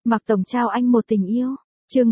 Mạc Tổng trao anh một tình yêu. Chương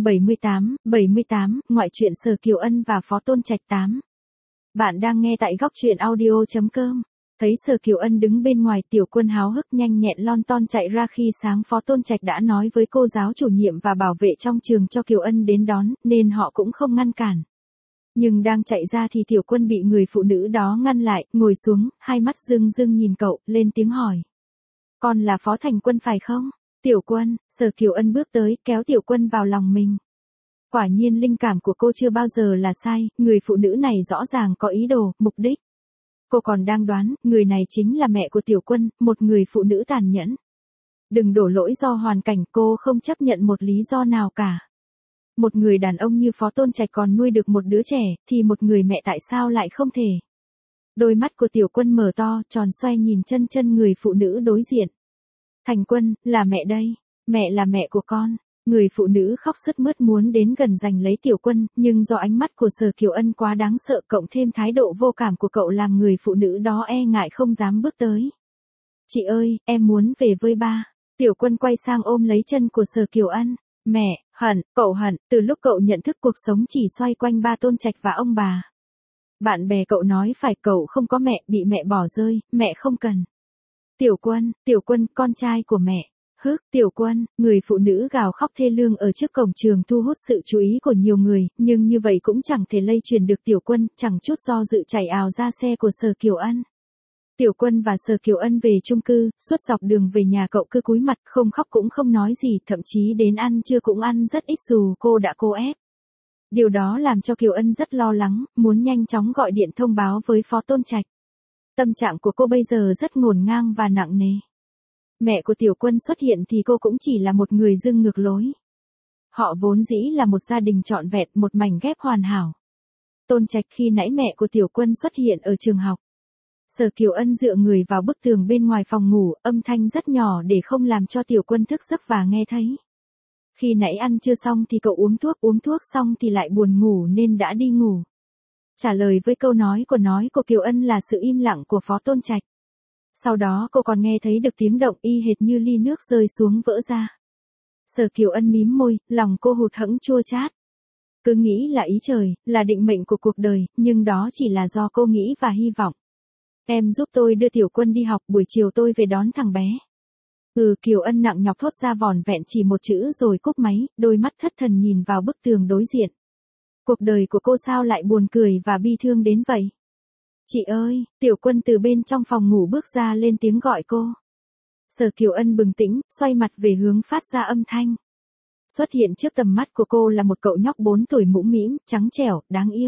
78, ngoại truyện Sở Kiều Ân và Phó Tôn Trạch 8. Bạn đang nghe tại góc truyện audio.com. Thấy Sở Kiều Ân đứng bên ngoài, Tiểu Quân háo hức nhanh nhẹn lon ton chạy ra. Khi sáng Phó Tôn Trạch đã nói với cô giáo chủ nhiệm và bảo vệ trong trường cho Kiều Ân đến đón, nên họ cũng không ngăn cản. Nhưng đang chạy ra thì Tiểu Quân bị người phụ nữ đó ngăn lại, ngồi xuống, hai mắt rưng rưng nhìn cậu, lên tiếng hỏi. Con là Phó Thành Quân phải không? Tiểu Quân, Sở Kiều Ân bước tới, kéo Tiểu Quân vào lòng mình. Quả nhiên linh cảm của cô chưa bao giờ là sai, người phụ nữ này rõ ràng có ý đồ, mục đích. Cô còn đang đoán, người này chính là mẹ của Tiểu Quân, một người phụ nữ tàn nhẫn. Đừng đổ lỗi do hoàn cảnh, cô không chấp nhận một lý do nào cả. Một người đàn ông như Phó Tôn Trạch còn nuôi được một đứa trẻ, thì một người mẹ tại sao lại không thể? Đôi mắt của Tiểu Quân mở to, tròn xoay nhìn chân người phụ nữ đối diện. Thành Quân, là mẹ đây, mẹ là mẹ của con. Người phụ nữ khóc sướt mướt muốn đến gần giành lấy Tiểu Quân, nhưng do ánh mắt của Sở Kiều Ân quá đáng sợ cộng thêm thái độ vô cảm của cậu làm người phụ nữ đó e ngại không dám bước tới. Chị ơi, em muốn về với ba. Tiểu Quân quay sang ôm lấy chân của Sở Kiều Ân. Mẹ, cậu hận, từ lúc cậu nhận thức cuộc sống chỉ xoay quanh ba Tôn Trạch và ông bà. Bạn bè cậu nói phải cậu không có mẹ, bị mẹ bỏ rơi, mẹ không cần. Tiểu Quân, con trai của mẹ. Tiểu Quân, người phụ nữ gào khóc thê lương ở trước cổng trường thu hút sự chú ý của nhiều người, nhưng như vậy cũng chẳng thể lay truyền được Tiểu Quân, chẳng chút do dự chạy ào ra xe của Sở Kiều Ân. Tiểu Quân và Sở Kiều Ân về chung cư, suốt dọc đường về nhà cậu cứ cúi mặt, không khóc cũng không nói gì, thậm chí đến ăn trưa cũng ăn rất ít dù cô đã cố ép. Điều đó làm cho Kiều Ân rất lo lắng, muốn nhanh chóng gọi điện thông báo với Phó Tôn Trạch. Tâm trạng của cô bây giờ rất ngổn ngang và nặng nề. Mẹ của Tiểu Quân xuất hiện thì cô cũng chỉ là một người dưng ngược lối. Họ vốn dĩ là một gia đình trọn vẹn, một mảnh ghép hoàn hảo. Tôn Trạch khi nãy mẹ của Tiểu Quân xuất hiện ở trường học. Sở Kiều Ân dựa người vào bức tường bên ngoài phòng ngủ, âm thanh rất nhỏ để không làm cho Tiểu Quân thức giấc và nghe thấy. Khi nãy ăn chưa xong thì cậu uống thuốc xong thì lại buồn ngủ nên đã đi ngủ. Trả lời với câu nói của Kiều Ân là sự im lặng của Phó Tôn Trạch. Sau đó cô còn nghe thấy được tiếng động y hệt như ly nước rơi xuống vỡ ra. Sở Kiều Ân mím môi, lòng cô hụt hẫng chua chát. Cứ nghĩ là ý trời, là định mệnh của cuộc đời, nhưng đó chỉ là do cô nghĩ và hy vọng. Em giúp tôi đưa Tiểu Quân đi học, buổi chiều tôi về đón thằng bé. Kiều Ân nặng nhọc thốt ra vỏn vẹn chỉ một chữ rồi cúp máy, đôi mắt thất thần nhìn vào bức tường đối diện. Cuộc đời của cô sao lại buồn cười và bi thương đến vậy? Chị ơi, Tiểu Quân từ bên trong phòng ngủ bước ra lên tiếng gọi cô. Sở Kiều Ân bừng tỉnh, xoay mặt về hướng phát ra âm thanh. Xuất hiện trước tầm mắt của cô là một cậu nhóc 4 tuổi mũm mĩm, trắng trẻo, đáng yêu.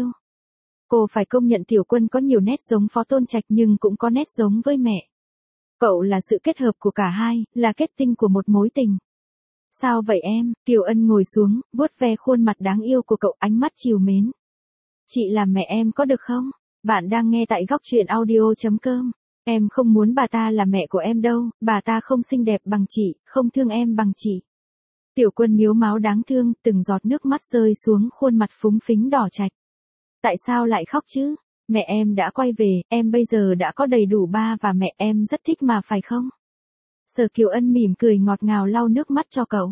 Cô phải công nhận Tiểu Quân có nhiều nét giống Phó Tôn Trạch nhưng cũng có nét giống với mẹ. Cậu là sự kết hợp của cả hai, là kết tinh của một mối tình. Sao vậy em? Kiều Ân ngồi xuống, vuốt ve khuôn mặt đáng yêu của cậu, ánh mắt trìu mến. Chị làm mẹ em có được không? Bạn đang nghe tại góc truyện audio.com. Em không muốn bà ta là mẹ của em đâu, bà ta không xinh đẹp bằng chị, không thương em bằng chị. Tiểu Quân miếu máu đáng thương, từng giọt nước mắt rơi xuống khuôn mặt phúng phính đỏ chạch. Tại sao lại khóc chứ? Mẹ em đã quay về, em bây giờ đã có đầy đủ ba và mẹ, em rất thích mà phải không? Sở Kiều Ân mỉm cười ngọt ngào lau nước mắt cho cậu.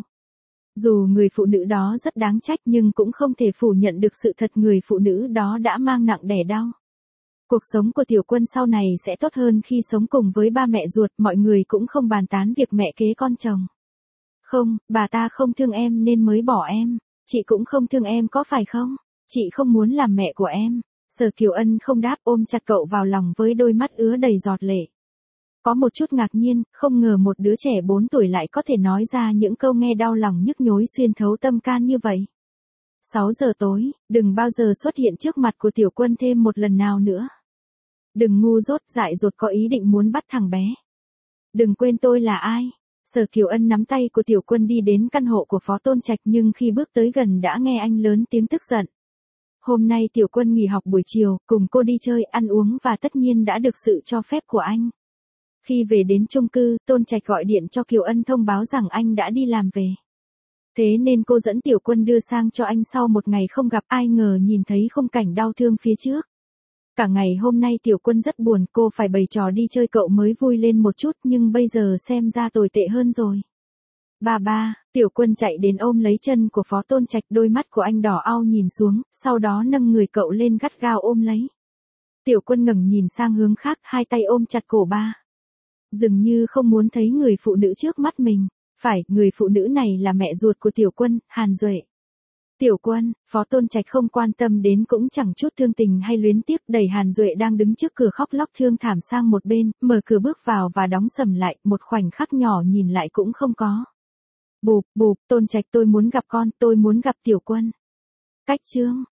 Dù người phụ nữ đó rất đáng trách nhưng cũng không thể phủ nhận được sự thật người phụ nữ đó đã mang nặng đẻ đau. Cuộc sống của Tiểu Quân sau này sẽ tốt hơn khi sống cùng với ba mẹ ruột, mọi người cũng không bàn tán việc mẹ kế con chồng. Không, bà ta không thương em nên mới bỏ em. Chị cũng không thương em có phải không? Chị không muốn làm mẹ của em. Sở Kiều Ân không đáp, ôm chặt cậu vào lòng với đôi mắt ứa đầy giọt lệ. Có một chút ngạc nhiên, không ngờ một đứa trẻ 4 tuổi lại có thể nói ra những câu nghe đau lòng nhức nhối xuyên thấu tâm can như vậy. 6 giờ tối, đừng bao giờ xuất hiện trước mặt của Tiểu Quân thêm một lần nào nữa. Đừng ngu dốt, dại dột có ý định muốn bắt thằng bé. Đừng quên tôi là ai. Sở Kiều Ân nắm tay của Tiểu Quân đi đến căn hộ của Phó Tôn Trạch nhưng khi bước tới gần đã nghe anh lớn tiếng tức giận. Hôm nay Tiểu Quân nghỉ học buổi chiều, cùng cô đi chơi, ăn uống và tất nhiên đã được sự cho phép của anh. Khi về đến chung cư, Tôn Trạch gọi điện cho Kiều Ân thông báo rằng anh đã đi làm về. Thế nên cô dẫn Tiểu Quân đưa sang cho anh sau một ngày không gặp, ai ngờ nhìn thấy khung cảnh đau thương phía trước. Cả ngày hôm nay Tiểu Quân rất buồn, cô phải bày trò đi chơi cậu mới vui lên một chút nhưng bây giờ xem ra tồi tệ hơn rồi. Ba ba, Tiểu Quân chạy đến ôm lấy chân của Phó Tôn Trạch, đôi mắt của anh đỏ au nhìn xuống, sau đó nâng người cậu lên gắt gao ôm lấy. Tiểu Quân ngẩng nhìn sang hướng khác, hai tay ôm chặt cổ ba. Dường như không muốn thấy người phụ nữ trước mắt mình. Phải, người phụ nữ này là mẹ ruột của Tiểu Quân, Hàn Duệ. Tiểu Quân, Phó Tôn Trạch không quan tâm đến cũng chẳng chút thương tình hay luyến tiếc, đẩy Hàn Duệ đang đứng trước cửa khóc lóc thương thảm sang một bên, mở cửa bước vào và đóng sầm lại, một khoảnh khắc nhỏ nhìn lại cũng không có. Bụp, bụp, Tôn Trạch, tôi muốn gặp con, tôi muốn gặp Tiểu Quân. Cách chương